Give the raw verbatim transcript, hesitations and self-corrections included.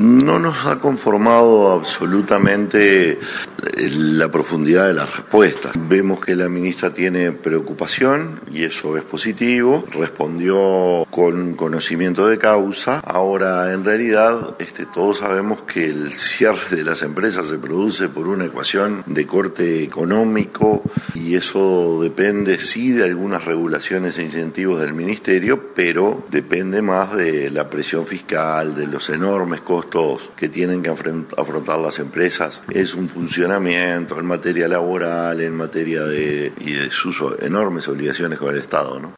No nos ha conformado absolutamente la profundidad de las respuestas. Vemos que la ministra tiene preocupación y eso es positivo. Respondió con conocimiento de causa. Ahora, en realidad, este, todos sabemos que el cierre de las empresas se produce por una ecuación de corte económico y eso depende sí de algunas regulaciones e incentivos del ministerio, pero depende más de la presión fiscal, de los enormes costos que tienen que afrontar las empresas. Es un funcionamiento en materia laboral, en materia de y de sus enormes obligaciones con el Estado, ¿no?